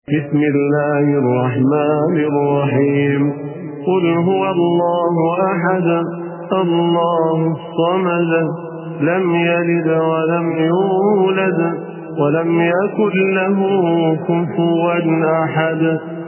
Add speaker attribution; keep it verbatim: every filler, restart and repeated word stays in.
Speaker 1: بسم الله الرحمن الرحيم. قل هو الله أحد الله الصمد لم يلد ولم يولد ولم يكن له كفوا أحد.